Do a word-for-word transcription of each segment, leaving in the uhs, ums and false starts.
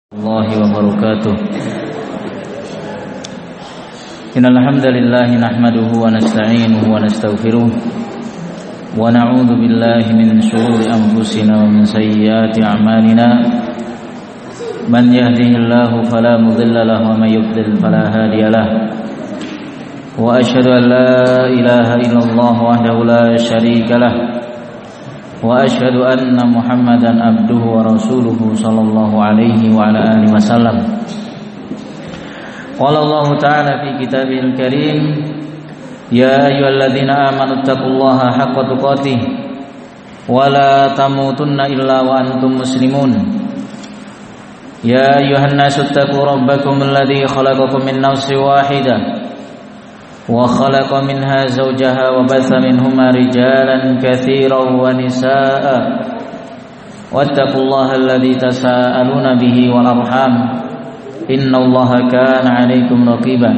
الله وبركاته. إن الحمد لله نحمده ونستعينه ونستغفره ونعوذ بالله من شرور أنفسنا ومن سيئات أعمالنا. من يهده الله فلا مضل له ومن يضلل فلا هادي له. وأشهد أن لا إله إلا الله وحده لا شريك له وأشهد أن محمدا عبده ورسوله صلى الله عليه وعلى آله وسلم. قال الله تعالى في كتابه الكريم: يا أيها الذين آمنوا اتقوا الله حق تقاته ولا تموتن إلا وأنتم مسلمون. يا أيها الناس اتقوا ربكم الذي خلقكم من نفس واحدة وخلق منها زوجها وبث منهما رجالا كثيرا ونساء واتقوا الله الذي تساءلون به والأرحام إن الله كان عليكم رقيبا.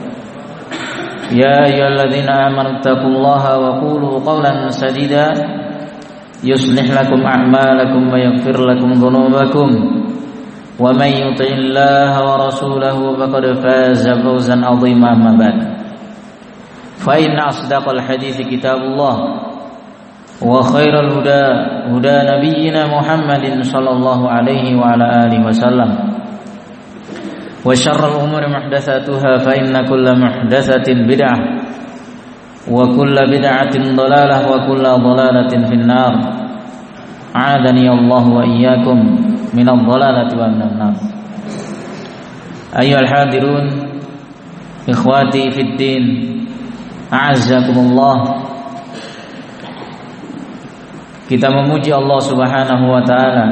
يا أيها الذين آمنوا اتقوا الله وقولوا قولا سديدا يصلح لكم أعمالكم ويغفر لكم ذنوبكم ومن يطع الله ورسوله فقد فاز فوزا عظيما. أما بعد، فإن أصدق الحديث كتاب الله وخير الهدى هدى نبينا محمد صلى الله عليه وعلى آله وسلم وشر الأمور محدثاتها فإن كل محدثة بدعة وكل بدعة ضلالة وكل ضلالة في النار. أعاذني الله وإياكم من الضلالة ومن النار. أيها الحاضرون إخواتي في الدين، a'azzakumullah. Kita memuji Allah Subhanahu wa taala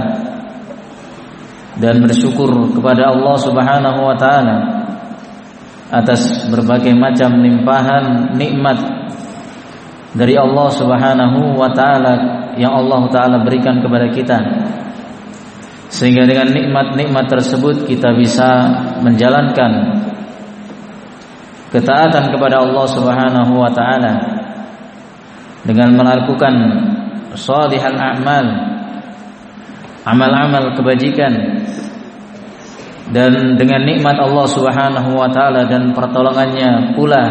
dan bersyukur kepada Allah Subhanahu wa taala atas berbagai macam limpahan nikmat dari Allah Subhanahu wa taala yang Allah taala berikan kepada kita, sehingga dengan nikmat-nikmat tersebut kita bisa menjalankan ketaatan kepada Allah Subhanahu wa taala dengan melakukan shalihal a'mal, amal-amal kebajikan, dan dengan nikmat Allah Subhanahu wa taala dan pertolongannya pula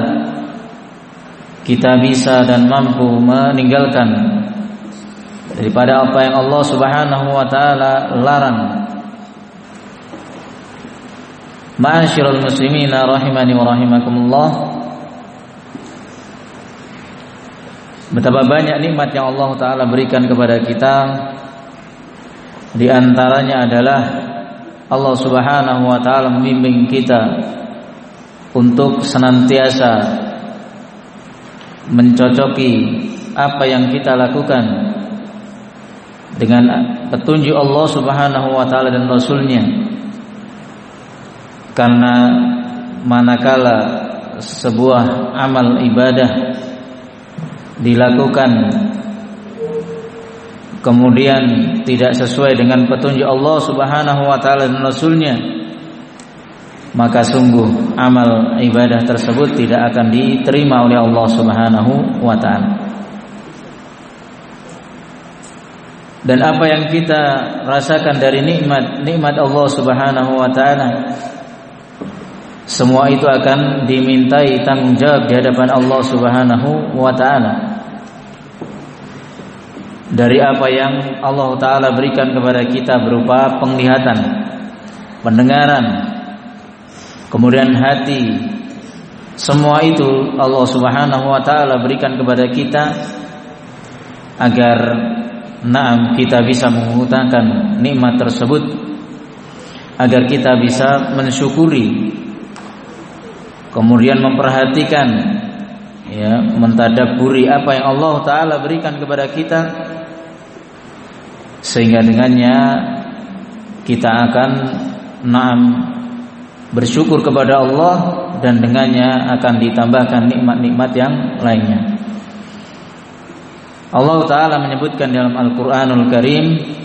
kita bisa dan mampu meninggalkan daripada apa yang Allah Subhanahu wa taala larang. Ma'asyiral muslimina rahimani wa rahimakumullah. Betapa banyak nikmat yang Allah taala berikan kepada kita. Di antaranya adalah Allah Subhanahu wa taala membimbing kita untuk senantiasa mencocoki apa yang kita lakukan dengan petunjuk Allah Subhanahu wa taala dan Rasulnya. Karena manakala sebuah amal ibadah dilakukan kemudian tidak sesuai dengan petunjuk Allah Subhanahu wa taala dan Rasulnya, maka sungguh amal ibadah tersebut tidak akan diterima oleh Allah Subhanahu wa taala. Dan apa yang kita rasakan dari nikmat nikmat Allah Subhanahu wa taala, semua itu akan dimintai tanggung jawab di hadapan Allah Subhanahu wa taala. Dari apa yang Allah taala berikan kepada kita berupa penglihatan, pendengaran, kemudian hati, semua itu Allah Subhanahu wa taala berikan kepada kita agar naam kita bisa mengutamakan nikmat tersebut, agar kita bisa mensyukuri, kemudian memperhatikan, ya, mentadabburi apa yang Allah taala berikan kepada kita, sehingga dengannya kita akan naam bersyukur kepada Allah dan dengannya akan ditambahkan nikmat-nikmat yang lainnya. Allah taala menyebutkan dalam Al-Qur'anul Karim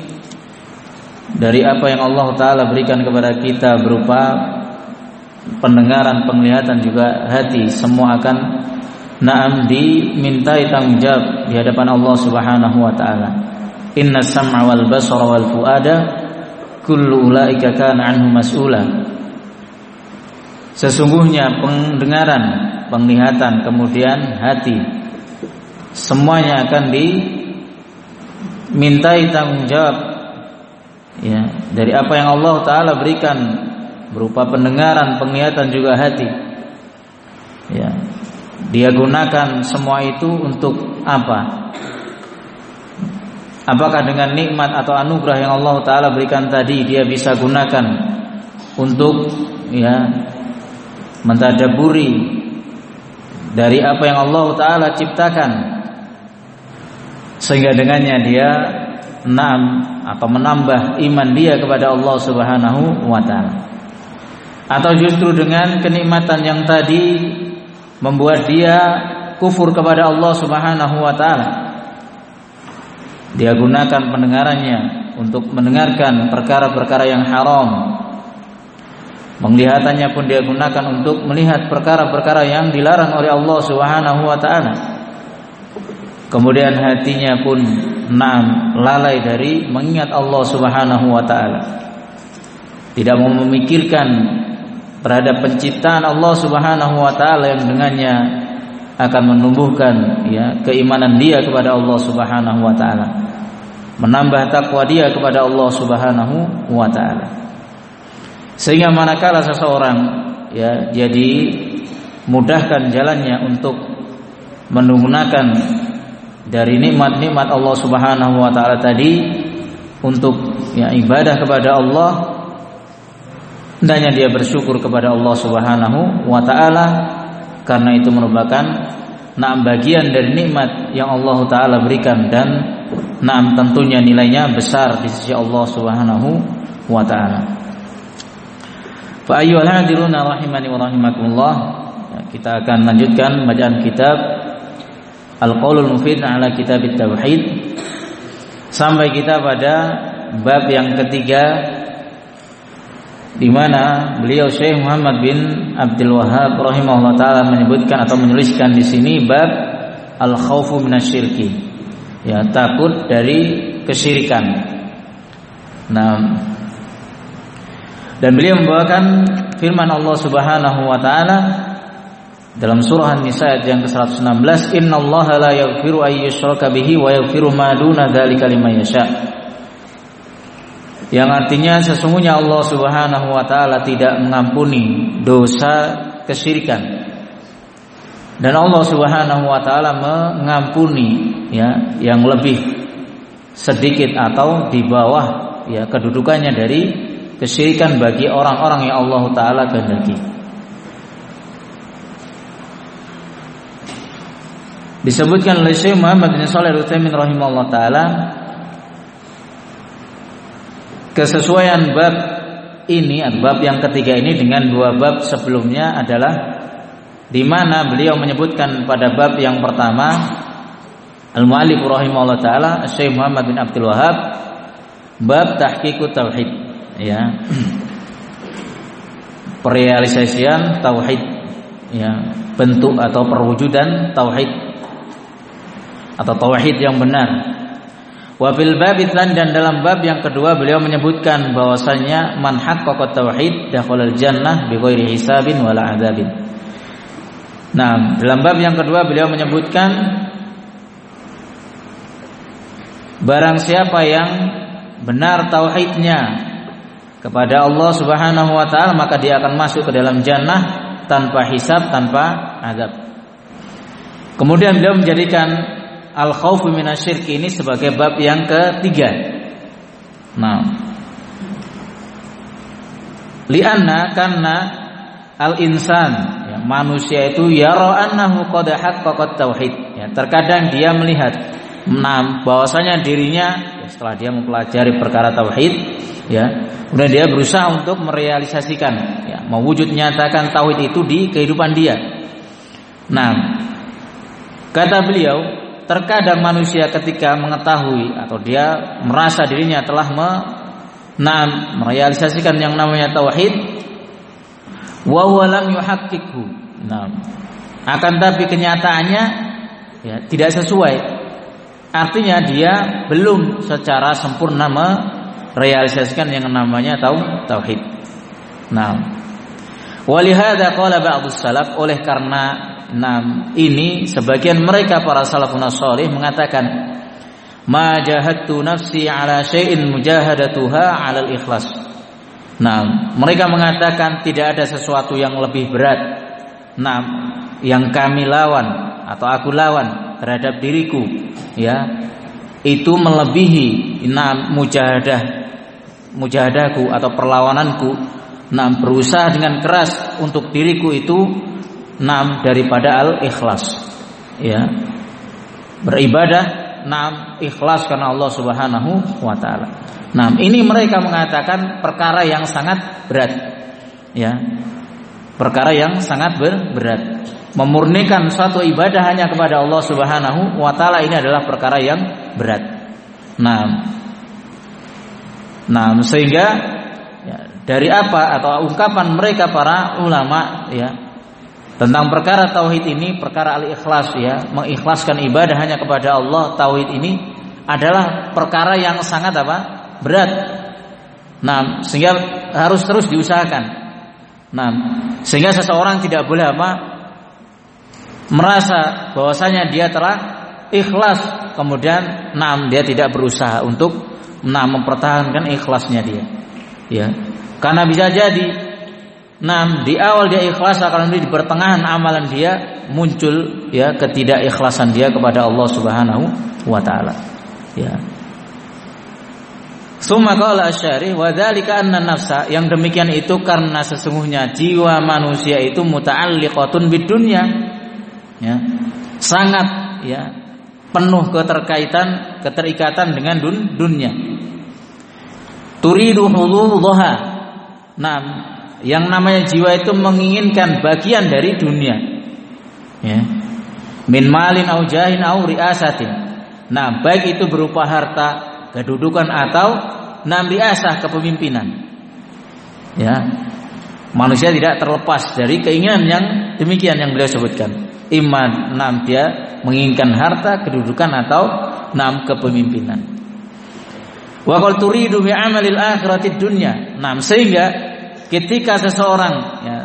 dari apa yang Allah taala berikan kepada kita berupa pendengaran, penglihatan, juga hati, semua akan naam dimintai tanggung jawab di hadapan Allah Subhanahu wa taala. Inna sam'a wal basara wal fuada kullu ulaika kana anhu mas'ula. Sesungguhnya pendengaran, penglihatan, kemudian hati, semuanya akan dimintai tanggung jawab, ya, dari apa yang Allah Ta'ala berikan berupa pendengaran, penglihatan, juga hati. Ya, dia gunakan semua itu untuk apa? Apakah dengan nikmat atau anugerah yang Allah Ta'ala berikan tadi dia bisa gunakan untuk, ya, mentadaburi dari apa yang Allah Ta'ala ciptakan, sehingga dengannya dia naam atau menambah iman dia kepada Allah Subhanahu wa Ta'ala, atau justru dengan kenikmatan yang tadi membuat dia kufur kepada Allah Subhanahu wa Ta'ala. Dia gunakan pendengarannya untuk mendengarkan perkara-perkara yang haram, penglihatannya pun dia gunakan untuk melihat perkara-perkara yang dilarang oleh Allah Subhanahu wa Ta'ala. Kemudian hatinya pun naam lalai dari mengingat Allah Subhanahu wa Ta'ala, tidak mau memikirkan terhadap penciptaan Allah Subhanahu wa Ta'ala yang dengannya akan menumbuhkan, ya, keimanan dia kepada Allah Subhanahu wa Ta'ala, menambah takwa dia kepada Allah Subhanahu wa Ta'ala. Sehingga manakala seseorang, ya, jadi mudahkan jalannya untuk menggunakan dari nikmat-nikmat Allah Subhanahu wa Ta'ala tadi untuk, ya, ibadah kepada Allah, hendaknya dia bersyukur kepada Allah Subhanahu wa Ta'ala, karena itu merupakan naam bagian dari nikmat yang Allah Ta'ala berikan, dan naam tentunya nilainya besar di sisi Allah Subhanahu wa Ta'ala. Fa ayyuhal hadiruna rahimani wa rahimakumullah, kita akan lanjutkan bacaan kitab Al-Qaulul Mufid ala Kitabit Tauhid sampai kita pada bab yang ketiga, di mana beliau Syekh Muhammad bin Abdul Wahhab rahimahullah taala menyebutkan atau menuliskan di sini bab al-khaufu minasyirki, ya, takut dari kesyirikan. Nah, dan beliau membawakan firman Allah Subhanahu wa taala dalam surah An-Nisa ayat yang ke seratus enam belas, innallaha la yaghfiru ay yushraka bihi wa yaghfiru ma duna dzalika liman yasha. Yang artinya sesungguhnya Allah Subhanahu wa taala tidak mengampuni dosa kesyirikan, dan Allah Subhanahu wa taala mengampuni, ya, yang lebih sedikit atau di bawah, ya, kedudukannya dari kesyirikan bagi orang-orang yang Allah taala kehendaki. Disebutkan oleh Syekh Muhammad bin Shalih Al-Utsaimin rahimahullah taala, kesesuaian bab ini atau bab yang ketiga ini dengan dua bab sebelumnya adalah di mana beliau menyebutkan pada bab yang pertama al-mu'allif rahimahullah taala Syekh Muhammad bin Abdul Wahhab bab tahqiqut tauhid, ya, perealisasian tauhid, ya, bentuk atau perwujudan tauhid atau tauhid yang benar. Wa fil bab dan dalam bab yang kedua beliau menyebutkan bahwasanya man haqqaqa tauhid dakhalal jannah bighairi hisabin wala adzabin. Nah, dalam bab yang kedua beliau menyebutkan barang siapa yang benar tauhidnya kepada Allah Subhanahu wa taala, maka dia akan masuk ke dalam jannah tanpa hisab, tanpa azab. Kemudian beliau menjadikan al-khaufu minasyirki ini sebagai bab yang ketiga. Nah, lianna karena al-insan, ya, manusia itu yara annahu qad haqqaqa tauhid, ya, terkadang dia melihat nah, bahwasanya dirinya, ya, setelah dia mempelajari perkara tauhid, ya, kemudian dia berusaha untuk merealisasikan, ya, mewujud nyatakan tauhid itu di kehidupan dia. Nah, kata beliau, terkadang manusia ketika mengetahui atau dia merasa dirinya telah me, nah, merealisasikan yang namanya tauhid, wa huwa lam yuhaqqiqhu. Nah, akan tapi kenyataannya, ya, tidak sesuai. Artinya dia belum secara sempurna realisasikan yang namanya tau tauhid. Nah, walihada qala ba'dus salaf, oleh karena nah, ini sebagian mereka para salafun shalih mengatakan, ma jahadtu nafsi ala syai'in mujahadatuha 'ala al-ikhlas. Nah, mereka mengatakan tidak ada sesuatu yang lebih berat, nah, yang kami lawan atau aku lawan terhadap diriku, ya, itu melebihi nah, mujahadah mujahadahku atau perlawananku, nah, berusaha dengan keras untuk diriku itu, nah, daripada al-ikhlas, ya, beribadah, nah, ikhlas karena Allah Subhanahu wa taala. Nah, ini mereka mengatakan perkara yang sangat berat, ya, perkara yang sangat berat. Memurnikan suatu ibadah hanya kepada Allah Subhanahu wa taala ini adalah perkara yang berat. Nah, nah sehingga ya, dari apa atau ungkapan mereka para ulama, ya, tentang perkara tauhid ini, perkara al-ikhlas, ya, mengikhlaskan ibadah hanya kepada Allah, tauhid ini adalah perkara yang sangat apa? Berat. Nah, sehingga harus terus diusahakan. Nah, sehingga seseorang tidak boleh apa? Merasa bahwasanya dia telah ikhlas, kemudian nah, dia tidak berusaha untuk nah, mempertahankan ikhlasnya dia. Ya. Karena bisa jadi nah, di awal dia ikhlas, akan di pertengahan amalan dia muncul, ya, ketidakikhlasan dia kepada Allah Subhanahu wa taala. Ya. Summa qala asy-syarih wa dzalika anna nafsa, yang demikian itu karena sesungguhnya jiwa manusia itu muta'alliqatun bidunya, ya, sangat, ya, penuh keterkaitan keterikatan dengan dun, dunia. Turidu hududhaha. Nah, yang namanya jiwa itu menginginkan bagian dari dunia, ya, min malin au jahin au riasatin. Nah, baik itu berupa harta, kedudukan, atau nam riasah, kepemimpinan. Ya, manusia tidak terlepas dari keinginan yang demikian yang beliau sebutkan. Iman nam dia menginginkan harta, kedudukan, atau nam kepemimpinan. Wa qal turidu bi amalil akhirati dunya. Nam, sehingga ketika seseorang, ya,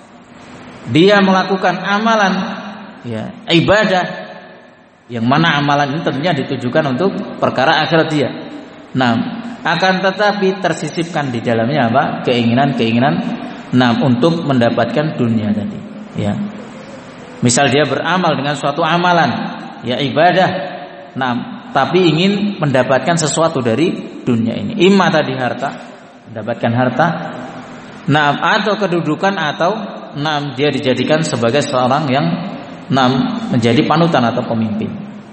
dia melakukan amalan, ya, ibadah, yang mana amalan ini tentunya ditujukan untuk perkara akhirat dia. Nah, akan tetapi tersisipkan di dalamnya apa? Keinginan-keinginan, nah, untuk mendapatkan dunia tadi, ya. Misal dia beramal dengan suatu amalan, ya, ibadah, nah, tapi ingin mendapatkan sesuatu dari dunia ini. Imma tadi harta, mendapatkan harta, nah, atau kedudukan, atau nah, dia dijadikan sebagai seorang yang nah, menjadi panutan atau pemimpin.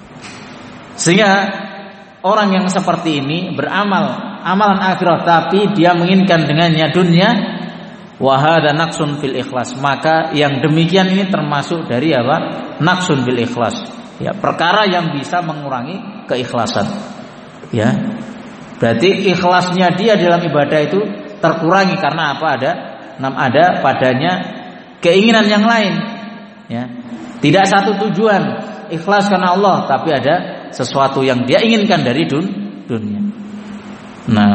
Sehingga orang yang seperti ini beramal amalan akhirat tapi dia menginginkan dengannya dunia, wa hadza naqsun fil ikhlas, maka yang demikian ini termasuk dari apa? Naqsun fil ikhlas, ya, perkara yang bisa mengurangi keikhlasan, ya. Berarti ikhlasnya dia dalam ibadah itu terkurangi karena apa? Ada nam ada padanya keinginan yang lain, ya. Tidak satu tujuan, ikhlas karena Allah, tapi ada sesuatu yang dia inginkan dari dun, dunia. Nah,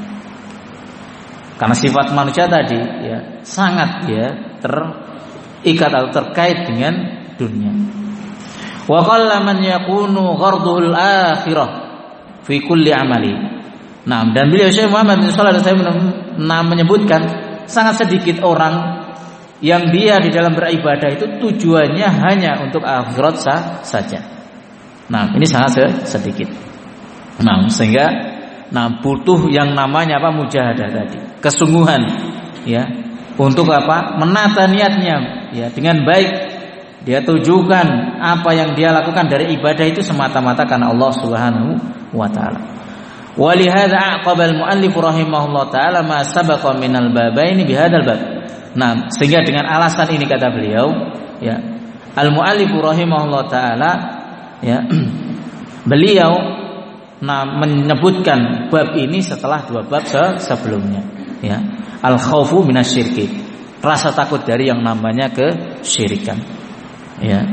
karena sifat manusia tadi, ya, sangat, ya, terikat atau terkait dengan dunia. Wa qalla man yakunu gharduhul akhirah fi kulli amali. Nah, dan beliau Syekh Muhammad bin Shalih Al-Utsaimin menyebutkan sangat sedikit orang yang dia di dalam beribadah itu tujuannya hanya untuk akhirat sah, saja. Nah, ini sangat sedikit. Nah, sehingga nah, butuh yang namanya apa? Mujahadah tadi, kesungguhan, ya, untuk apa? Menata niatnya, ya, dengan baik. Dia tujukan apa yang dia lakukan dari ibadah itu semata-mata karena Allah Subhanahu wa taala. Walihadza aqaba al-muallif rahimahullah taala ma sabaqa minal babaini bihadzal bab. Nah, sehingga dengan alasan ini kata beliau, ya, al-muallif rahimahullah taala, ya, beliau nah menyebutkan bab ini setelah dua bab sebelumnya, ya, al-khaufu minasyirki, rasa takut dari yang namanya kesyirikan, ya.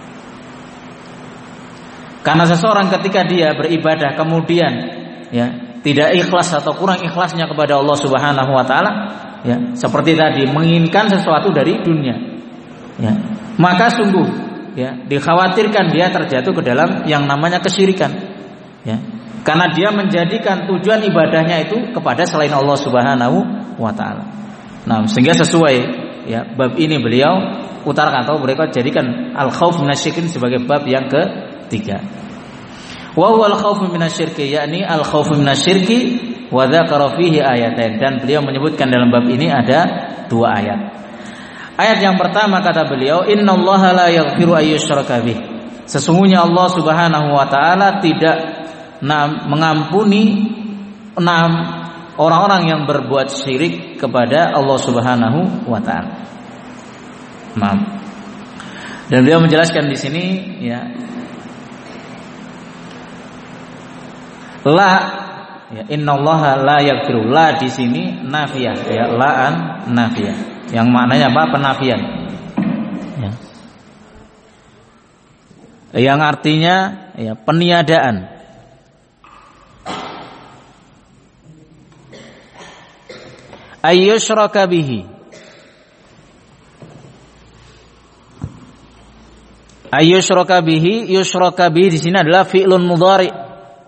Karena seseorang ketika dia beribadah kemudian, ya, tidak ikhlas atau kurang ikhlasnya kepada Allah Subhanahu wa taala, ya, seperti tadi menginginkan sesuatu dari dunia, ya, maka sungguh, ya, dikhawatirkan dia terjatuh ke dalam yang namanya kesyirikan, ya, karena dia menjadikan tujuan ibadahnya itu kepada selain Allah Subhanahu wa taala. Nah, sehingga sesuai, ya, bab ini beliau utarakan atau mereka jadikan al-khauf minasyirki sebagai bab yang ketiga. Wa huwa al-khaufu minasyirki, yakni al-khaufu minasyirki wa dzakara fihi ayatain, dan beliau menyebutkan dalam bab ini ada dua ayat. Ayat yang pertama kata beliau, innallaha la yaghfiru ayyushraka bih. Sesungguhnya Allah Subhanahu wa taala tidak nah, mengampuni nah, orang-orang yang berbuat syirik kepada Allah Subhanahu wa taala. Nah, dan beliau menjelaskan di sini, ya, la, ya, innallaha la yaghfiru, la di sini nafiyah, ya, la'an nafiyah, yang maknanya apa? Penafian, ya, yang artinya, ya, peniadaan. Ayyushraka bihi, ayyushraka bihi, yushraka bihi di sini adalah fi'lun mudhari'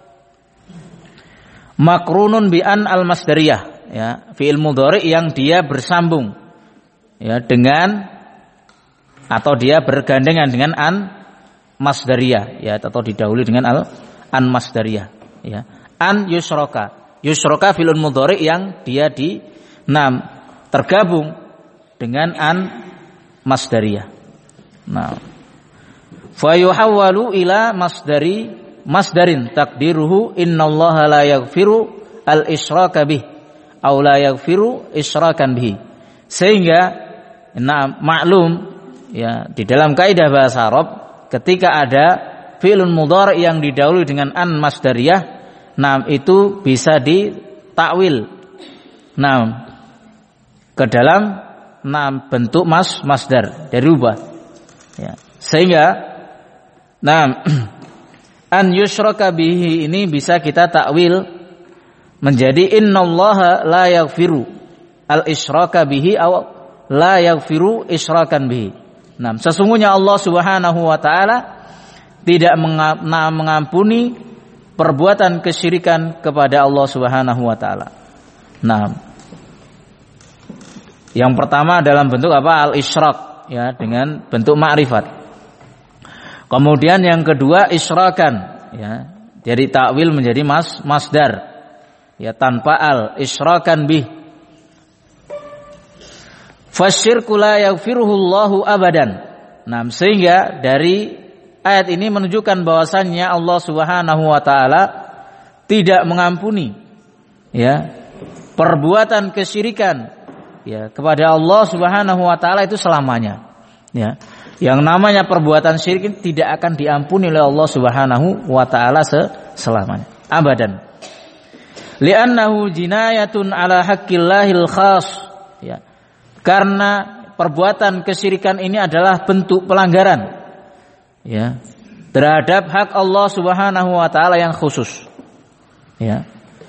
makrunun bi an al-masdariyah, ya, fi'il mudhari yang dia bersambung, ya, dengan atau dia bergandengan dengan an masdariyah, ya, atau didahului dengan al an masdariyah, ya. An yushraka, yushraka fi'il mudhari yang dia di nam tergabung dengan an masdariyah. Nah, fa yuhawwalu ila masdari masdarin takdiruhu innallaha la yaghfiru al-isyraka bih aw la yaghfiru isyrakan bihi. Sehingga, nah, maklum, ya, di dalam kaidah bahasa Arab ketika ada fi'lun mudhari yang didahului dengan an masdariyah, nah, itu bisa ditakwil, nah, ke dalam, nah, bentuk mas masdar, dirubah, ya, sehingga, nah, an yushraka bihi ini bisa kita takwil menjadi innallaha la yaghfiru al-isyraka bihi aw la yaghfiru isyrakan bihi. Nah, sesungguhnya Allah Subhanahu wa taala tidak mengampuni perbuatan kesyirikan kepada Allah Subhanahu wa taala. Nah, yang pertama dalam bentuk apa? Al-isyrak, ya, dengan bentuk ma'rifat. Kemudian yang kedua isyrakan, ya, jadi takwil menjadi mas masdar, ya, tanpa al, isyrakan bih. Fasyirku la yaghfiruhu Allahu abadan. Nah, sehingga dari ayat ini menunjukkan bahwasannya Allah Subhanahu wa taala tidak mengampuni, ya, perbuatan kesyirikan, ya, kepada Allah Subhanahu wa taala itu selamanya, ya. Yang namanya perbuatan syirik tidak akan diampuni oleh Allah Subhanahu wa taala selamanya, abadan. Li'annahu jinayatun ala haqqillahil khas, ya. Karena perbuatan kesyirikan ini adalah bentuk pelanggaran, ya, terhadap hak Allah Subhanahu wa taala yang khusus, ya.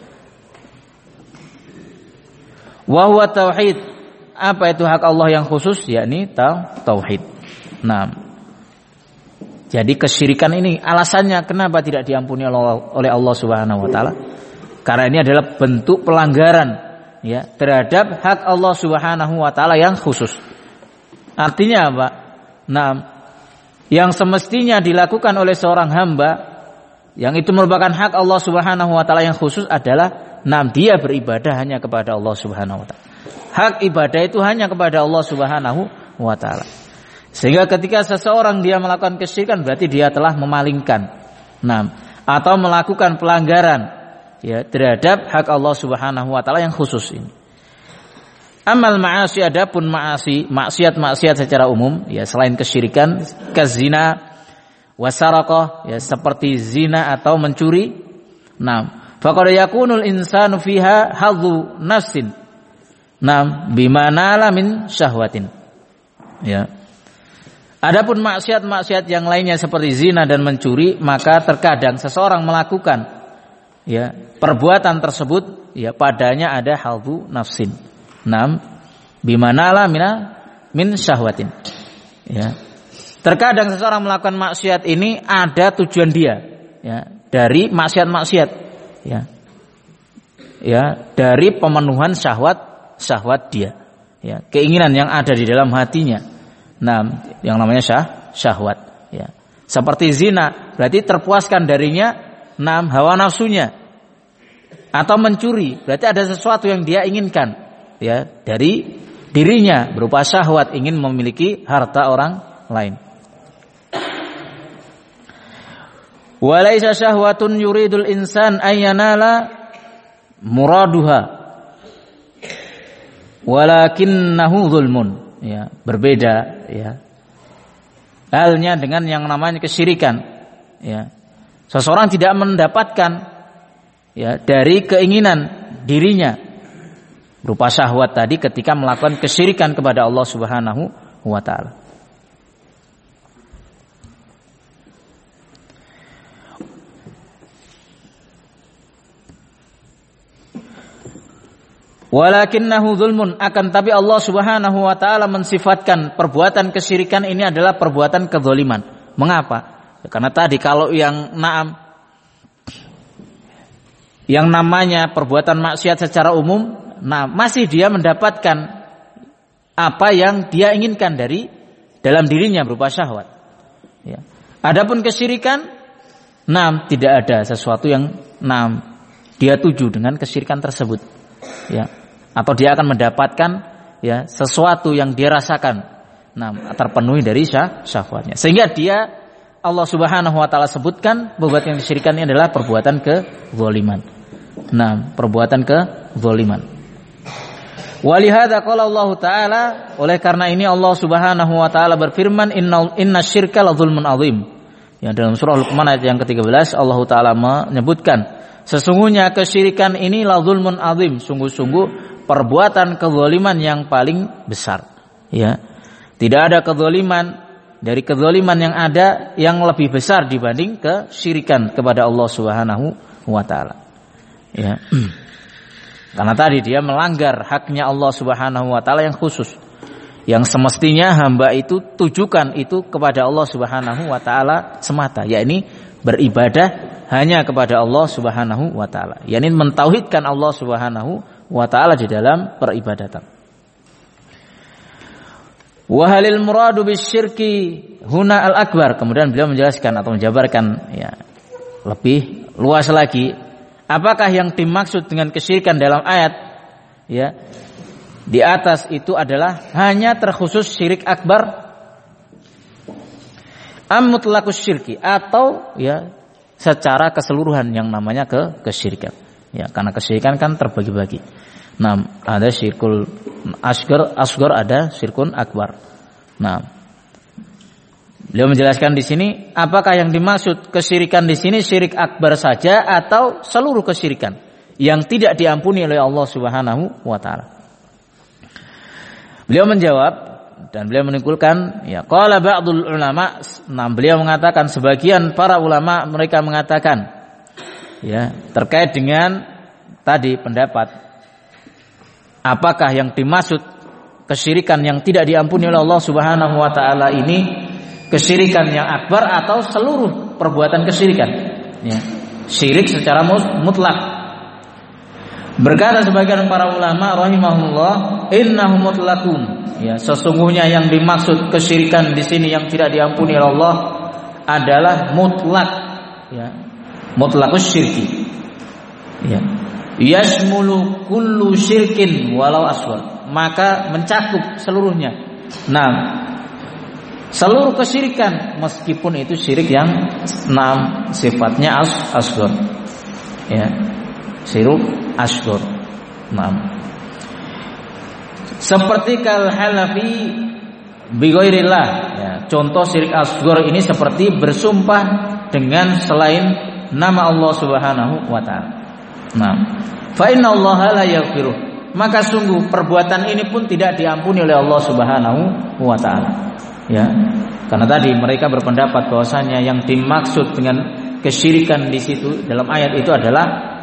Wa huwa tauhid. Apa itu hak Allah yang khusus? Yakni tauhid. Nah, jadi kesyirikan ini alasannya kenapa tidak diampuni oleh Allah Subhanahu wa taala? Karena ini adalah bentuk pelanggaran, ya, terhadap hak Allah Subhanahu wa taala yang khusus. Artinya apa? Nah, yang semestinya dilakukan oleh seorang hamba yang itu merupakan hak Allah Subhanahu wa taala yang khusus adalah, nah, dia beribadah hanya kepada Allah Subhanahu wa taala. Hak ibadah itu hanya kepada Allah Subhanahu wa taala. Sehingga ketika seseorang dia melakukan kesyirikan berarti dia telah memalingkan, nah, atau melakukan pelanggaran, ya, terhadap hak Allah Subhanahu wa taala yang khusus ini. Amal ma'asi, adapun ma'asi, maksiat-maksiat secara umum, ya, selain kesyirikan, kazina wasaraqah, ya, seperti zina atau mencuri. Nah, faqad yakunul insanu fiha hadzu nafsin. Nah, bimana la min syahwatin. Ya. Adapun maksiat-maksiat yang lainnya seperti zina dan mencuri, maka terkadang seseorang melakukan, ya, perbuatan tersebut ya padanya ada halbu nafsin. Nam bimanala mina min syahwatin. Ya. Terkadang seseorang melakukan maksiat ini ada tujuan dia, ya, dari maksiat-maksiat, ya. Ya, dari pemenuhan syahwat syahwat dia, ya, keinginan yang ada di dalam hatinya. Nah, yang namanya syah, syahwat, ya. Seperti zina, berarti terpuaskan darinya enam hawa nafsunya. Atau mencuri, berarti ada sesuatu yang dia inginkan, ya, dari dirinya berupa syahwat, ingin memiliki harta orang lain. Walaisa syahwatun yuridul insan ayyanala muraduha walakinnahu zulmun, ya, berbeda, ya, halnya dengan yang namanya kesyirikan, ya. Seseorang tidak mendapatkan, ya, dari keinginan dirinya berupa syahwat tadi ketika melakukan kesyirikan kepada Allah Subhanahu wa taala. Walakinnahu zulmun, akan tapi Allah Subhanahu wa taala mensifatkan perbuatan kesyirikan ini adalah perbuatan kezaliman. Mengapa? Ya, karena tadi kalau yang na'am yang namanya perbuatan maksiat secara umum, nah masih dia mendapatkan apa yang dia inginkan dari dalam dirinya berupa syahwat. Ya. Adapun kesyirikan, nah tidak ada sesuatu yang nah dia tuju dengan kesyirikan tersebut. Ya. Atau dia akan mendapatkan, ya, sesuatu yang dia rasakan, nah terpenuhi dari syah, syahwatnya. Sehingga dia Allah Subhanahu wa taala sebutkan perbuatan kesyirikan ini adalah perbuatan kezaliman. Nah, perbuatan kezaliman. Walihada qala Allah taala, oleh karena ini Allah Subhanahu wa taala berfirman, inna innasyirka ladzulmun azim. Ya, dalam surah Luqman ayat yang ketiga belas Allah taala menyebutkan sesungguhnya kesyirikan ini ladzulmun azim, sungguh-sungguh perbuatan kezaliman yang paling besar, ya. Tidak ada kezaliman dari kezaliman yang ada yang lebih besar dibanding kesyirikan kepada Allah Subhanahu wa taala. Ya. Karena tadi dia melanggar haknya Allah Subhanahu wa taala yang khusus. Yang semestinya hamba itu tujukan itu kepada Allah Subhanahu wa taala semata, yakni beribadah hanya kepada Allah Subhanahu wa taala, yakni mentauhidkan Allah Subhanahu wa ta'ala di dalam peribadatan. Wa halil muradu bisyirki huna al-akbar, kemudian beliau menjelaskan atau menjabarkan, ya, lebih luas lagi, apakah yang dimaksud dengan kesyirikan dalam ayat, ya, di atas itu adalah hanya terkhusus syirik akbar am mutlaqus syirki, atau, ya, secara keseluruhan yang namanya ke kesyirikan. Ya, karena kesyirikan kan terbagi-bagi. Nah, ada syirkul asghar, asghar ada syirkun akbar. Nah, beliau menjelaskan di sini apakah yang dimaksud kesyirikan di sini syirik akbar saja atau seluruh kesyirikan yang tidak diampuni oleh Allah Subhanahu wa taala. Beliau menjawab dan beliau menyimpulkan, ya, qala ba'dul ulama, nah beliau mengatakan sebagian para ulama mereka mengatakan, ya, terkait dengan tadi pendapat apakah yang dimaksud kesyirikan yang tidak diampuni oleh Allah Subhanahu wa taala ini kesyirikan yang akbar atau seluruh perbuatan kesyirikan, ya, syirik secara mutlak. Berkata sebagian para ulama rahimahullah, innahum mutlaqun, ya, sesungguhnya yang dimaksud kesyirikan di sini yang tidak diampuni oleh Allah adalah mutlak, ya, mutlaqus syirki, ya, yasmulu kullu syirkin walau asghar, maka mencakup seluruhnya. Nah, seluruh kesyirikan meskipun itu syirik yang enam sifatnya as asghar, ya, syirik asghar. Nah, seperti kal halafi bi ghairillah, ya, contoh syirik asghar ini seperti bersumpah dengan selain nama Allah Subhanahu wa taala. Nah, fa inna Allaha la yaghfiru, maka sungguh perbuatan ini pun tidak diampuni oleh Allah Subhanahu wa taala. Ya. Karena tadi mereka berpendapat bahwasanya yang dimaksud dengan kesyirikan di situ dalam ayat itu adalah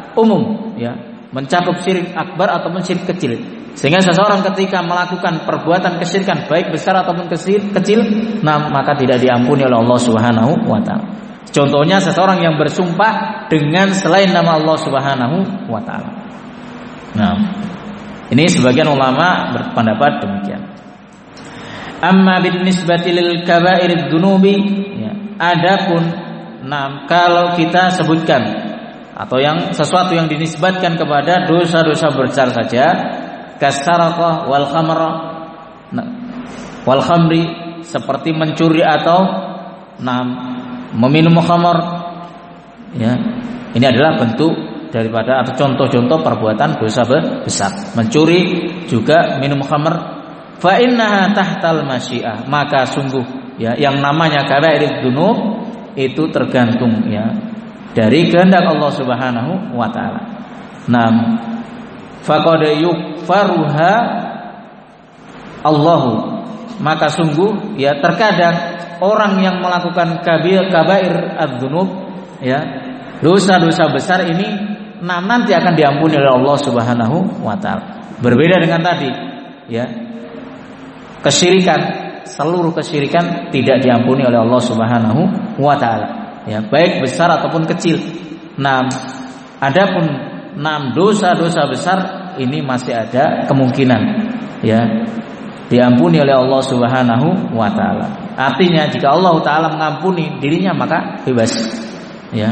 umum, ya, mencakup syirik akbar ataupun syirik kecil. Sehingga seseorang ketika melakukan perbuatan kesyirikan baik besar ataupun kecil, kecil nah maka tidak diampuni oleh Allah Subhanahu wa taala. Contohnya seseorang yang bersumpah dengan selain nama Allah Subhanahu wa taala. Nah, ini sebagian ulama berpendapat demikian. Amma bin nisbati lil kaba'irid dunubi, ya, adapun nah kalau kita sebutkan atau yang sesuatu yang dinisbatkan kepada dosa-dosa besar saja, kasaraqah wal khamra, nah, wal khamri, seperti mencuri atau nah, meminum khamar, ya, ini adalah bentuk daripada atau contoh-contoh perbuatan dosa besar. Mencuri juga minum khamar, fa innaha tahtal masyiah, maka sungguh, ya, yang namanya kaba'irud dzunub itu tergantung, ya, dari kehendak Allah Subhanahu wa taala. Nam faqad yukfaruha Allahu, maka sungguh, ya, terkadang orang yang melakukan kabir kabair ad-dzunub, ya, dosa-dosa besar ini nah, nanti akan diampuni oleh Allah Subhanahu wa taala. Berbeda dengan tadi, ya, kesyirikan, seluruh kesyirikan tidak diampuni oleh Allah Subhanahu wa taala, ya, baik besar ataupun kecil. Nah, adapun enam dosa-dosa besar ini masih ada kemungkinan, ya, diampuni oleh Allah Subhanahu wa taala. Artinya jika Allah taala mengampuni dirinya maka bebas, ya.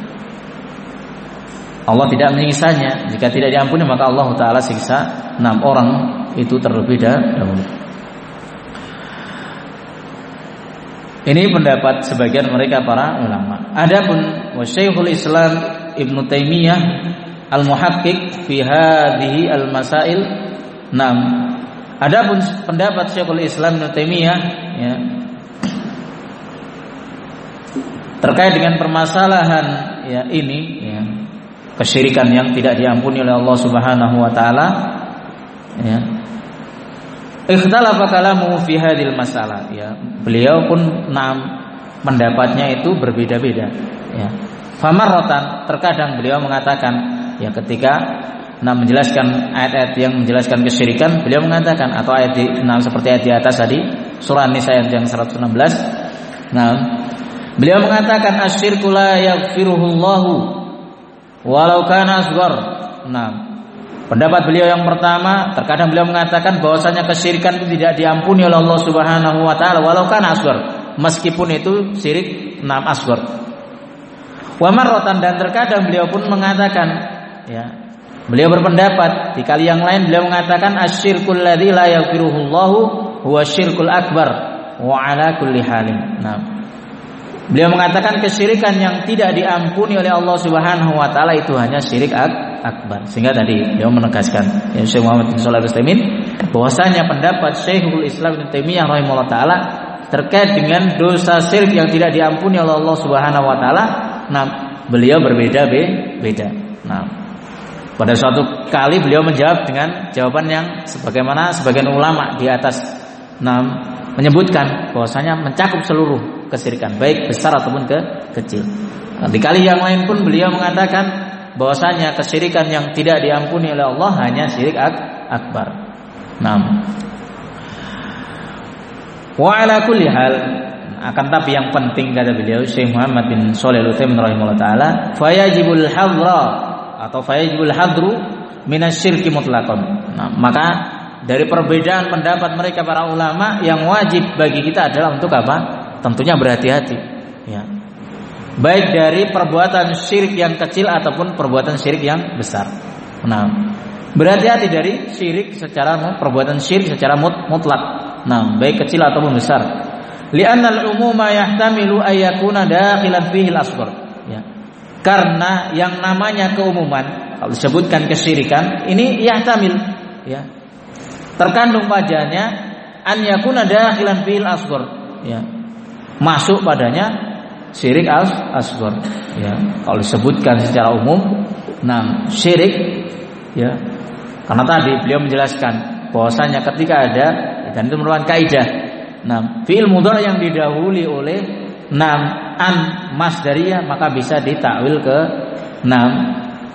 Allah tidak menyiksanya. Jika tidak diampuni maka Allah taala siksa enam orang itu terlebih dahulu. Ini pendapat sebagian mereka para ulama. Adapun Syekhul Islam Ibnu Taimiyah Al-Muhaqqiq fi hadhihi al-masail, enam. Adapun pendapat Syekhul Islam Ibnu Taimiyah, ya, terkait dengan permasalahan, ya, ini, ya, kesyirikan yang tidak diampuni oleh Allah Subhanahu wa taala, ya, ikhtalafa kalamu fi hadhil masalah, ya, beliau pun enam pendapatnya itu berbeda-beda, ya. Famarratan, terkadang beliau mengatakan, ya, ketika nah menjelaskan ayat-ayat yang menjelaskan kesyirikan, beliau mengatakan, atau ayat di, nah, seperti ayat di atas tadi, surah An-Nisa ayat yang seratus enam belas, nah, beliau mengatakan asyirku la yaghfiruhullahu walau kana asghar. Nah, pendapat beliau yang pertama, terkadang beliau mengatakan bahwasanya kesyirikan itu tidak diampuni oleh Allah Subhanahu wa taala walau kana asghar, meskipun itu syirik enam asghar. Wa marratan, dan terkadang beliau pun mengatakan, ya, beliau berpendapat di kali yang lain beliau mengatakan asyirkul ladzi la yaghfiruhullahu huwa syirkul akbar wa ala kulli halin. Nah, beliau mengatakan kesyirikan yang tidak diampuni oleh Allah Subhanahu wa taala itu hanya syirik akbar. Sehingga tadi beliau menegaskan, ya, Syekh Muhammad bin Shalih Al-Utsaimin, bahwasanya pendapat Syekhul Islam Ibnu Taimiyah rahimahullah taala terkait dengan dosa syirik yang tidak diampuni oleh Allah Subhanahu wa taala, nah, beliau berbeda-beda. Nah, pada suatu kali beliau menjawab dengan jawaban yang sebagaimana sebagian ulama di atas, nah, menyebutkan bahwasanya mencakup seluruh kesyirikan baik besar ataupun ke kecil. Di kali yang lain pun beliau mengatakan bahwasanya kesyirikan yang tidak diampuni oleh Allah hanya syirik akbar. Naam. Wa ala kulli hal, akan tapi yang penting kata beliau Syekh Muhammad bin Shalih Al-Utsaimin rahimahullah taala, fayajibul hadra atau fayajibul hadru minasyirki mutlaqan. Nah, maka dari perbedaan pendapat mereka para ulama, yang wajib bagi kita adalah untuk apa? Tentunya berhati-hati, ya. Baik dari perbuatan syirik yang kecil ataupun perbuatan syirik yang besar. Nah, berhati-hati dari syirik secara perbuatan syirik secara mutlak. Nah, baik kecil ataupun besar. Li'anna al-umuma yahtamilu ay yakuna dakhilan fihi al-asghar. Ya. Karena yang namanya keumuman, kalau disebutkan kesyirikan, ini yahtamil, ya, terkandung padanya an yakuna dakhilan fihi al-asghar, ya, masuk padanya syirik asghar, ya. Kalau disebutkan secara umum, nah, syirik, ya, karena tadi beliau menjelaskan bahwasanya ketika ada, dan itu merupakan kaidah, nah, fi'il mudhari yang didahului oleh nam an masdariyah maka bisa ditakwil ke nam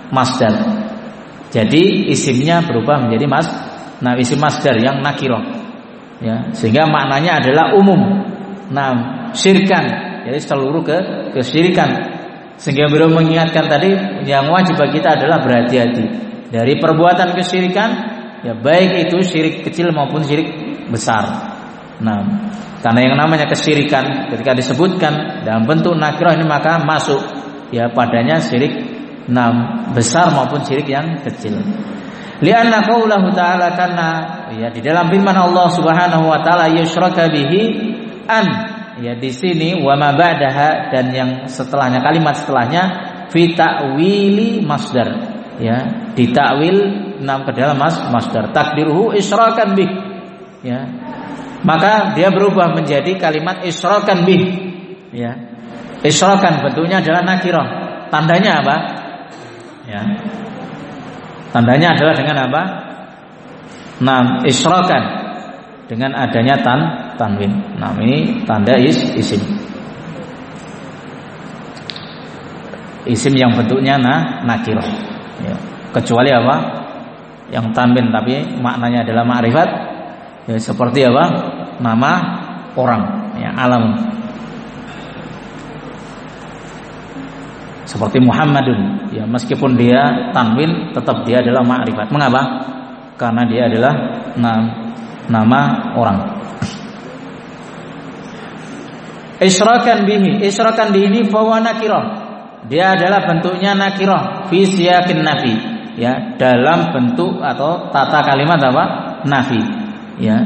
masdar. Jadi isimnya berubah menjadi mas, nah isim masdar yang nakirah. Ya, sehingga maknanya adalah umum. Nah, syirkan, jadi seluruh ke kesyirikan. Sehingga beliau mengingatkan tadi yang wajib bagi kita adalah berhati-hati dari perbuatan kesyirikan, ya baik itu syirik kecil maupun syirik besar. Nah, karena yang namanya kesyirikan ketika disebutkan dalam bentuk nakirah ini maka masuk ya padanya syirik nah, besar maupun syirik yang kecil. Lianna qaulahu ta'ala, karena ya di dalam firman Allah Subhanahu wa taala yusyraka bihi an, ya di sini wa ma ba'daha, dan yang setelahnya kalimat setelahnya fi ta'wili masdar, ya ditakwil nam ke dalam mas masdar takdiruhu isyrakan bih, ya maka dia berubah menjadi kalimat isyrakan bih, ya isyrakan bentuknya adalah nakirah, tandanya apa? Ya, tandanya adalah dengan apa? Nah, isyrakan dengan adanya tan tanwin. Nah, ini tanda is isim. Isim yang bentuknya nah nakirah. Ya. Kecuali apa? Yang tanwin tapi maknanya adalah ma'rifat. Ya, seperti apa? Nama orang, ya alam. Seperti Muhammadun, ya meskipun dia tanwin tetap dia adalah ma'rifat. Mengapa? Karena dia adalah nama, nama orang. Isyrakan bihi, isyrakan bihi ini fahuwa nakirah. Dia adalah bentuknya nakirah fi siyaqin nafi, ya dalam bentuk atau tata kalimat apa? Nafi, ya.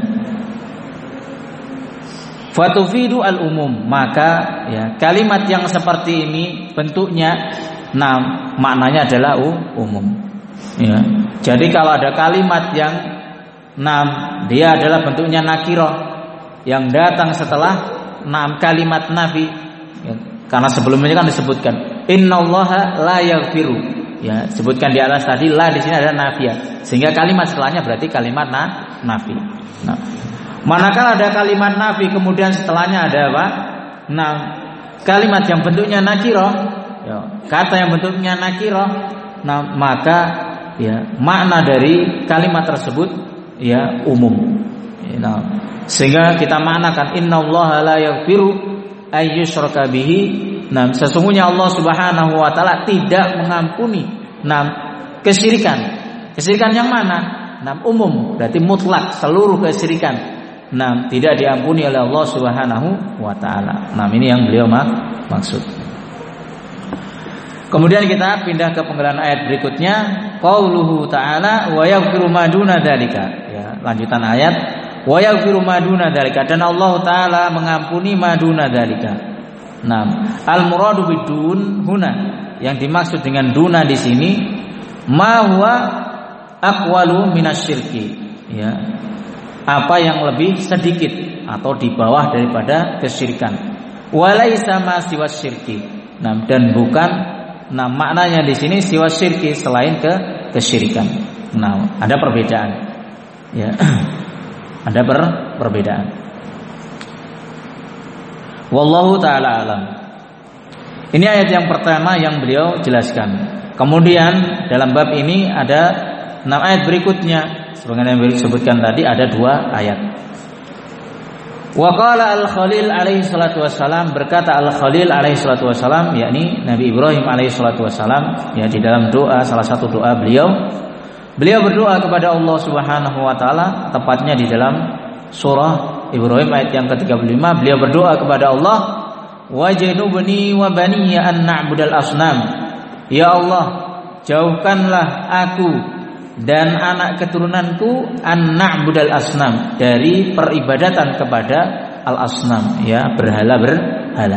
Fatufidu al-umum, maka ya kalimat yang seperti ini bentuknya nah maknanya adalah umum, ya. Jadi kalau ada kalimat yang nah dia adalah bentuknya nakirah yang datang setelah nah kalimat nafi, ya, karena sebelumnya kan disebutkan innallaha la yaghfiru, ya sebutkan di atas tadi la di sini ada nafiyah, sehingga kalimat setelahnya berarti kalimat na, nafi. Nah, manakala ada kalimat nafi kemudian setelahnya ada apa? Nah, kalimat yang bentuknya nakirah, ya, kata yang bentuknya nakirah, nah maka ya makna dari kalimat tersebut ya umum. Nah, sehingga kita maknakan innallaha la yaghfiru ay yushraka bihi. Nah, sesungguhnya Allah Subhanahu wa taala tidak mengampuni nah kesyirikan. Kesyirikan yang mana? Nah, umum, berarti mutlak seluruh kesyirikan. Nah, tidak diampuni oleh Allah Subhanahu wa taala. Nah, ini yang beliau mak maksud. Kemudian kita pindah ke penggalan ayat berikutnya, qauluhu ta'ala wa yaghfiru ma duna dzalika. Ya, lanjutan ayat wa yaghfiru ma duna dzalika, dan Allah taala mengampuni ma duna dzalika. Nah, al-muradu bidun huna, yang dimaksud dengan duna di sini ma huwa aqwalu minasyirki, ya apa yang lebih sedikit atau di bawah daripada kesyirikan. Walaisa ma siwa syirki. Nah, dan bukan nah maknanya di sini siwa syirki selain ke kesyirikan. Nah, ada perbedaan. Ya. Ada per, perbedaan. Wallahu taala alam. Ini ayat yang pertama yang beliau jelaskan. Kemudian dalam bab ini ada enam ayat berikutnya. Sebagaimana yang beliau sebutkan tadi ada dua ayat. Wa qala al-Khalil alaihi salatu wassalam, berkata al-Khalil alaihi salatu wassalam, yakni Nabi Ibrahim alaihi salatu wassalam, ya di dalam doa, salah satu doa beliau, beliau berdoa kepada Allah Subhanahu wa taala, tepatnya di dalam surah Ibrahim ayat yang ke tiga puluh lima, beliau berdoa kepada Allah, wajnubni wa baniya an na'budal asnam. Ya Allah, jauhkanlah aku dan anak keturunanku an na'budal asnam, dari peribadatan kepada al asnam, ya berhala berhala.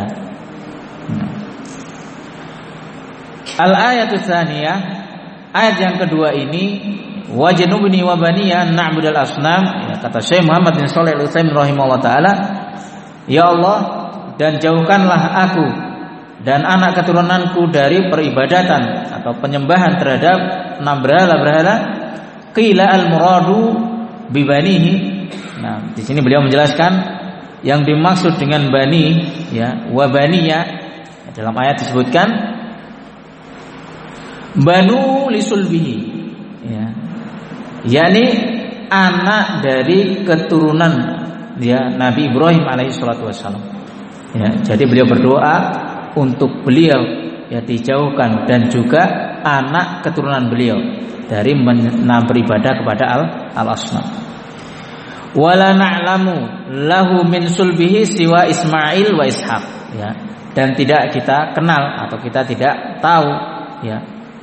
Al ayatus tsaniyah, ayat yang kedua ini, wajnubni wa baniya an na'budal asnam, ya, kata Syekh Muhammad bin Shalih Al-Utsaimin rahimahullah taala, ya Allah, dan jauhkanlah aku dan anak keturunanku dari peribadatan atau penyembahan terhadap enam berhala-berhala. Qila al-muradu bibanihi. Nah, di sini beliau menjelaskan yang dimaksud dengan bani, ya, wa baniya, dalam ayat disebutkan banu lisulbihi, ya, yakni anak dari keturunan ya Nabi Ibrahim alaihi salatu wassalam. Ya, jadi beliau berdoa untuk beliau ya dijauhkan dan juga anak keturunan beliau dari men- beribadah kepada al al-asnam. Wala na'lamu lahu min sulbihi siwa Ismail wa Ishaq, ya, dan tidak kita kenal atau kita tidak tahu ya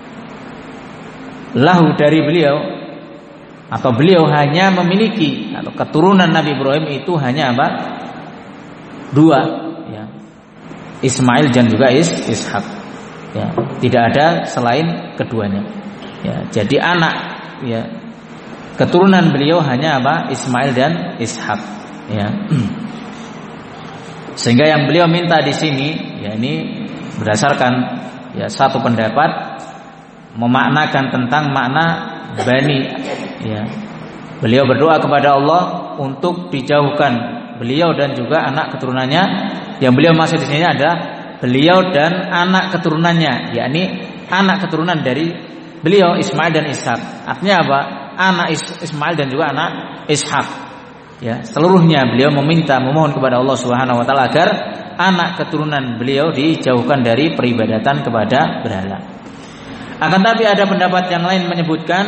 lahu dari beliau atau beliau hanya memiliki atau keturunan Nabi Ibrahim itu hanya apa? Dua, ya. Ismail dan juga Is Ishak. Ya, tidak ada selain keduanya. Ya, jadi anak ya keturunan beliau hanya apa? Ismail dan Ishak. Ya. Sehingga yang beliau minta di sini, ya ini berdasarkan ya satu pendapat memaknakan tentang makna bani. Ya, beliau berdoa kepada Allah untuk dijauhkan beliau dan juga anak keturunannya. Yang beliau maksud di sini ada beliau dan anak keturunannya, yakni anak keturunan dari beliau Ismail dan Ishak. Artinya apa? Anak Ismail dan juga anak Ishak. Ya, seluruhnya beliau meminta memohon kepada Allah Subhanahu wa taala agar anak keturunan beliau dijauhkan dari peribadatan kepada berhala. Akan tapi ada pendapat yang lain menyebutkan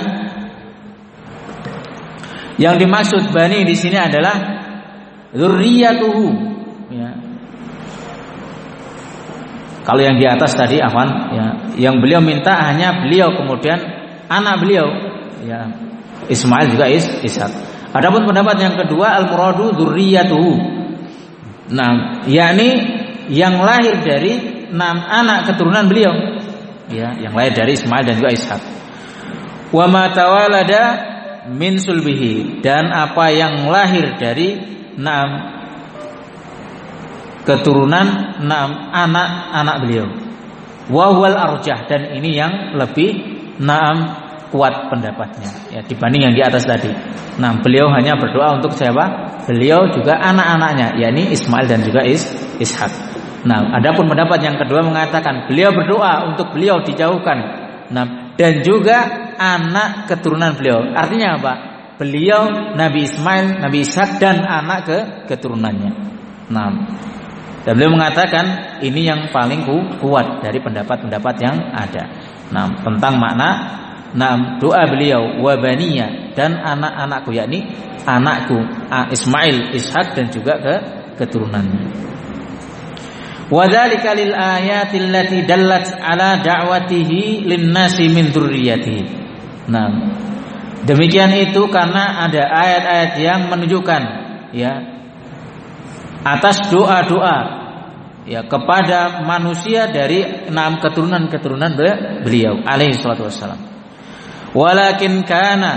yang dimaksud bani di sini adalah dzurriyyatuhu. Ya. Kalau yang di atas tadi afwan, ya, yang beliau minta hanya beliau kemudian anak beliau, ya, Ismail juga Is Ishak. Adapun pendapat yang kedua al-muradu dzurriyyatuhu. Nah, yakni yang lahir dari enam anak keturunan beliau, ya, yang lahir dari Ismail dan juga Ishak. Wa ma tawalada min sulbihi, dan apa yang lahir dari enam keturunan enam anak-anak beliau. Wa huwal arjah, dan ini yang lebih enam kuat pendapatnya ya dibanding yang di atas tadi. Nah, beliau hanya berdoa untuk siapa? Beliau juga anak-anaknya, yakni Ismail dan juga Is Ishak. Nah, adapun pendapat yang kedua mengatakan beliau berdoa untuk beliau dijauhkan. Nah, dan juga anak keturunan beliau. Artinya apa? Beliau Nabi Ismail, Nabi Ishak dan anak ke keturunannya. Nah, dan beliau mengatakan ini yang paling kuat dari pendapat-pendapat yang ada. Nah, tentang makna nah doa beliau wabaniya dan anak-anakku, yakni anakku Ismail, Ishak dan juga ke keturunannya. Wa dzalika lil ayatil lati dallat ala da'watihi lin-nasi min dzurriyyatihi. Nah, demikian itu karena ada ayat-ayat yang menunjukkan ya atas doa-doa ya kepada manusia dari enam keturunan-keturunan beliau alaihi salatu wassalam. Walakin kana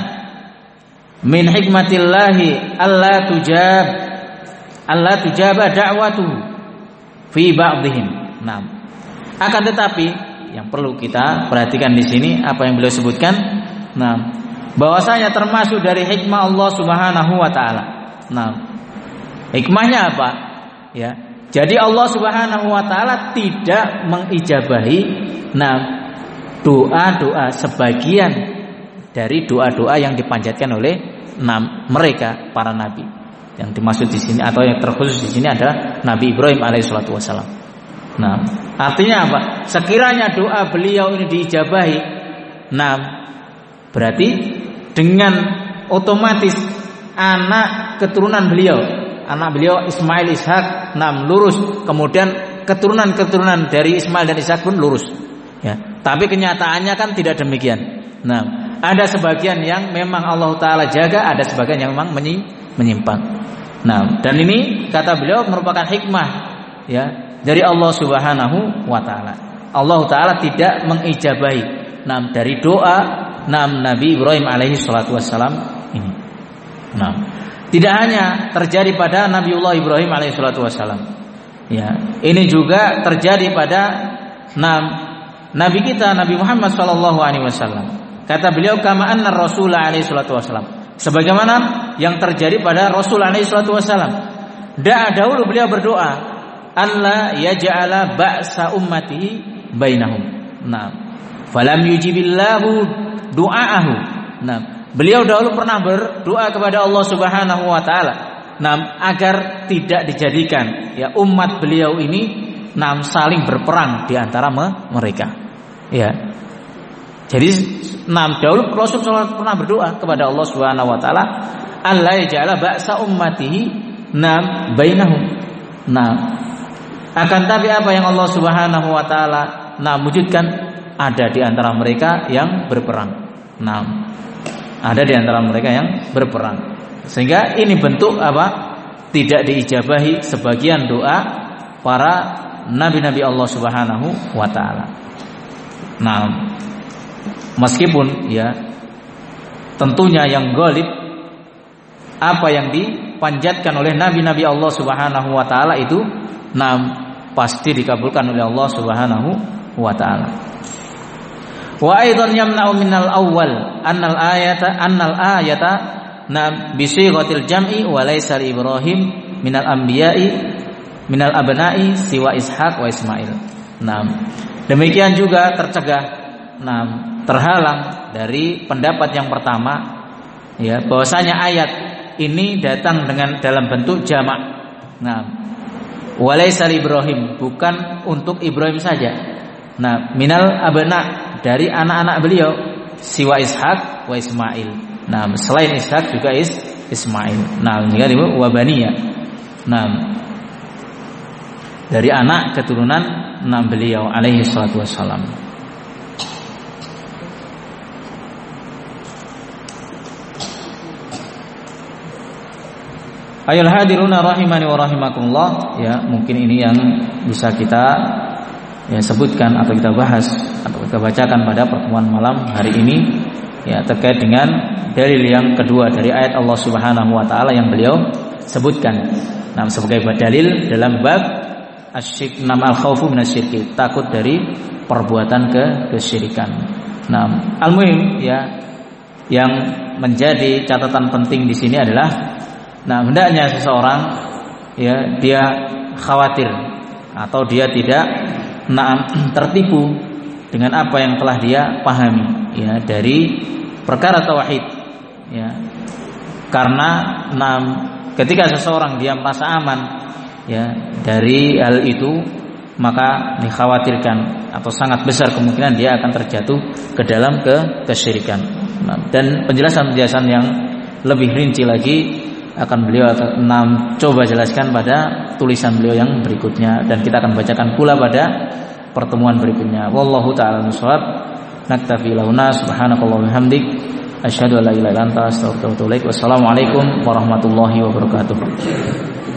min hikmatillahi alla tujab alla tujaba da'watuhu fi ba'dihim. Nah, akan tetapi yang perlu kita perhatikan di sini apa yang beliau sebutkan. Nah, bahwasanya termasuk dari hikmah Allah Subhanahu wa taala. Nah, hikmahnya apa? Ya. Jadi Allah Subhanahu wa taala tidak mengijabahi nah doa-doa sebagian dari doa-doa yang dipanjatkan oleh enam mereka para nabi. Yang dimaksud di sini atau yang terkhusus di sini adalah Nabi Ibrahim alaihissalatu wassalam. Nah, artinya apa? Sekiranya doa beliau ini diijabahi, nah berarti dengan otomatis anak keturunan beliau, anak beliau Ismail, Ishak, nah lurus, kemudian keturunan-keturunan dari Ismail dan Ishak pun lurus. Ya, tapi kenyataannya kan tidak demikian. Nah, ada sebagian yang memang Allah Ta'ala jaga, ada sebagian yang memang menyimpang. Nah, dan ini kata beliau merupakan hikmah ya dari Allah Subhanahu wa Ta'ala. Allah Ta'ala tidak mengijabahi nah dari doa nah Nabi Ibrahim alaihi salatu wassalam ini. Nah, tidak hanya terjadi pada Nabiullah Ibrahim alaihi salatu wassalam. Ya, ini juga terjadi pada nah Nabi kita Nabi Muhammad sallallahu alaihi wasallam. Kata beliau kama anna Rasul alaihi salatu wasallam, sebagaimana yang terjadi pada Rasul alaihi salatu wasallam. Da dahulu beliau berdoa Allah yaj'ala ba'sa ummatihi bainahum. Nah, falam yujibillahu du'aahu. Nah, beliau dahulu pernah berdoa kepada Allah Subhanahu wa taala, nah, agar tidak dijadikan ya umat beliau ini nah saling berperang di antara mereka. Ya. Jadi nah dahulu Rasulullah pernah berdoa kepada Allah Subhanahu wa taala, Allah yaj'ala ba'sa ummatihi nam bainahum. Nah, akan tapi apa yang Allah Subhanahu wa taala nah wujudkan, ada di antara mereka yang berperang. Nah, ada di antara mereka yang berperang. Sehingga ini bentuk apa? Tidak diijabahi sebagian doa para nabi-nabi Allah Subhanahu wa taala. Nah, meskipun ya tentunya yang ghalib apa yang dipanjatkan oleh nabi-nabi Allah Subhanahu wa taala itu nah pasti dikabulkan oleh Allah Subhanahu wa taala. Wa aidan yamna'u minal awwal annal ayata annal ayata na bi sighatil jam'i wa laysa li Ibrahim minal anbiya'i minal abna'i siwa Ishaq wa Ismail. Nah, demikian juga tercegah nah terhalang dari pendapat yang pertama ya bahwasanya ayat ini datang dengan dalam bentuk jamak. Nah, walaysa li Ibrahim, bukan untuk Ibrahim saja. Nah, minal abna, dari anak-anak beliau, siwa Ishaq wa Ismail. Nah, selain Ishaq juga is Ismail. Nah, ini kan wabaniya. Nah, dari anak keturunan nah beliau alaihi salatu wassalam. Ayol hadiruna rahimani wa rahimakumullah. Ya, mungkin ini yang bisa kita ya sebutkan atau kita bahas atau kita bacakan pada pertemuan malam hari ini ya terkait dengan dalil yang kedua dari ayat Allah Subhanahu wa taala yang beliau sebutkan. Nah, sebagai dalil dalam bab asyik nam al-khaufu minasyirki, takut dari perbuatan ke kesyirikan. Nah, al-muhim ya yang menjadi catatan penting di sini adalah nah, hendaknya seseorang ya dia khawatir atau dia tidak nah, tertipu dengan apa yang telah dia pahami ya dari perkara tauhid ya. Karena nah, ketika seseorang dia merasa aman ya dari hal itu, maka dikhawatirkan atau sangat besar kemungkinan dia akan terjatuh ke dalam ke kesyirikan. Nah, dan penjelasan-penjelasan yang lebih rinci lagi akan beliau enam coba jelaskan pada tulisan beliau yang berikutnya, dan kita akan bacakan pula pada pertemuan berikutnya. Wallahu ta'ala shawab. Naktafi lahuna subhanakallahumma hamdik asyhadu an la ilaha illa anta astaghfiruka wa atubu ilaik. Wassalamualaikum warahmatullahi wabarakatuh.